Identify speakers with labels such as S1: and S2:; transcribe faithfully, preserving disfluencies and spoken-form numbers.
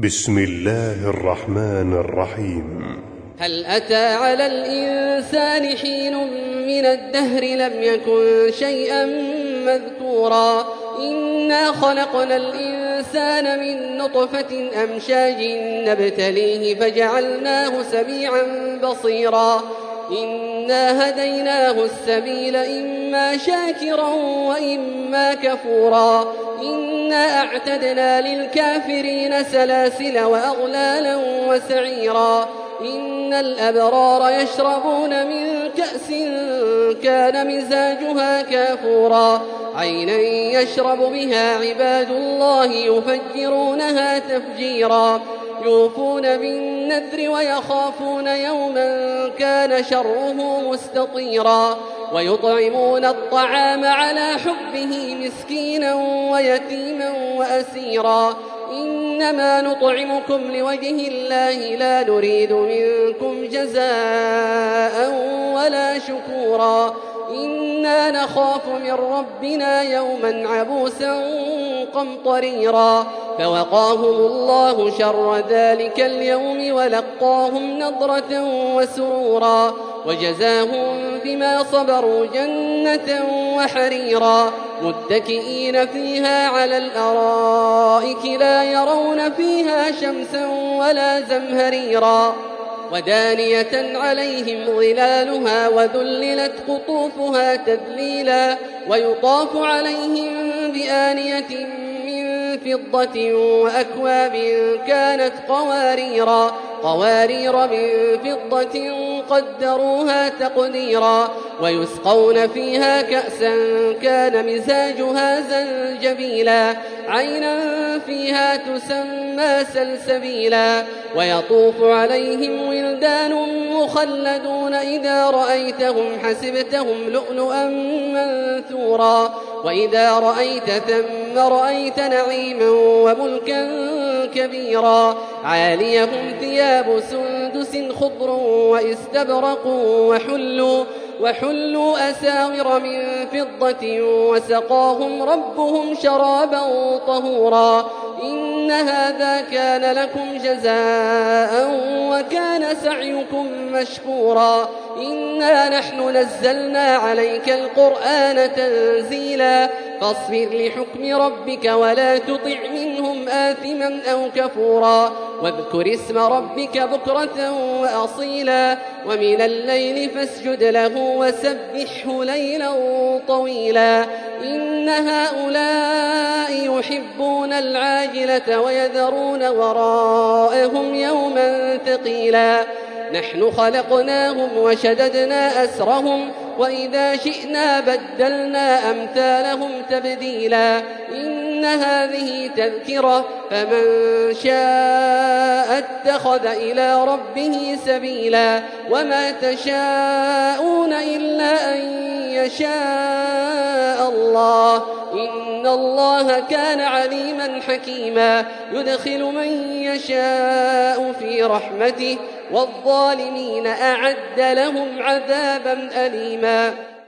S1: بسم الله الرحمن الرحيم.
S2: هل أتى على الإنسان حين من الدهر لم يكن شيئا مذكورا إنا خلقنا الإنسان من نطفة أمشاج نبتليه فجعلناه سميعا بصيرا إنا هديناه السبيل إما شاكرا وإما كفورا إنا أعتدنا للكافرين سلاسل وأغلالا وسعيرا إن الأبرار يشربون من كأس كان مزاجها كافورا عينا يشرب بها عباد الله يفجرونها تفجيرا يوفون بالنذر ويخافون يوما كان شره مستطيرا ويطعمون الطعام على حبه مسكينا ويتيما وأسيرا إنما نطعمكم لوجه الله لا نريد منكم جزاء ولا شكورا إنا نخاف من ربنا يوما عبوسا قمطريرا فوقاهم الله شر ذلك اليوم ولقاهم نضرة وسرورا وجزاهم بما صبروا جنة وحريرا متكئين فيها على الأرائك لا يرون فيها شمسا ولا زمهريرا ودانية عليهم ظلالها وذللت قطوفها تذليلا ويطاف عليهم بآنية من فضة وأكواب كانت قواريرا قوارير من فضة قدروها تقديرا ويسقون فيها كأسا كان مزاجها زنجبيلا عينا فيها تسمى سلسبيلا ويطوف عليهم ولدان مخلدون إذا رأيتهم حسبتهم لؤلؤا منثورا وإذا رأيت ثم رأيت نعيما وملكا كبيرا عاليهم ثياب سندس خضر واستبرق وحلوا وحلوا أساور من فضة وسقاهم ربهم شرابا طهورا إن هذا كان لكم جزاء وكان سعيكم مشكورا إنا نحن نزلنا عليك القرآن تنزيلا فاصبر لحكم ربك ولا تطع منهم آثما أو كفورا واذكر اسم ربك بكرة وأصيلا ومن الليل فاسجد له وسبحه ليلا طويلا إن هؤلاء يحبون العاجلة ويذرون وراءهم يوما ثقيلا نحن خلقناهم وشددنا أسرهم وإذا شئنا بدلنا أمثالهم تبديلا إن هذه تذكرة فمن شاء اتخذ إلى ربه سبيلا وما تشاءون إلا أن يشاء الله إن الله كان عليما حكيما يدخل من يشاء في رحمته والظالمين أعد لهم عذابا أليما.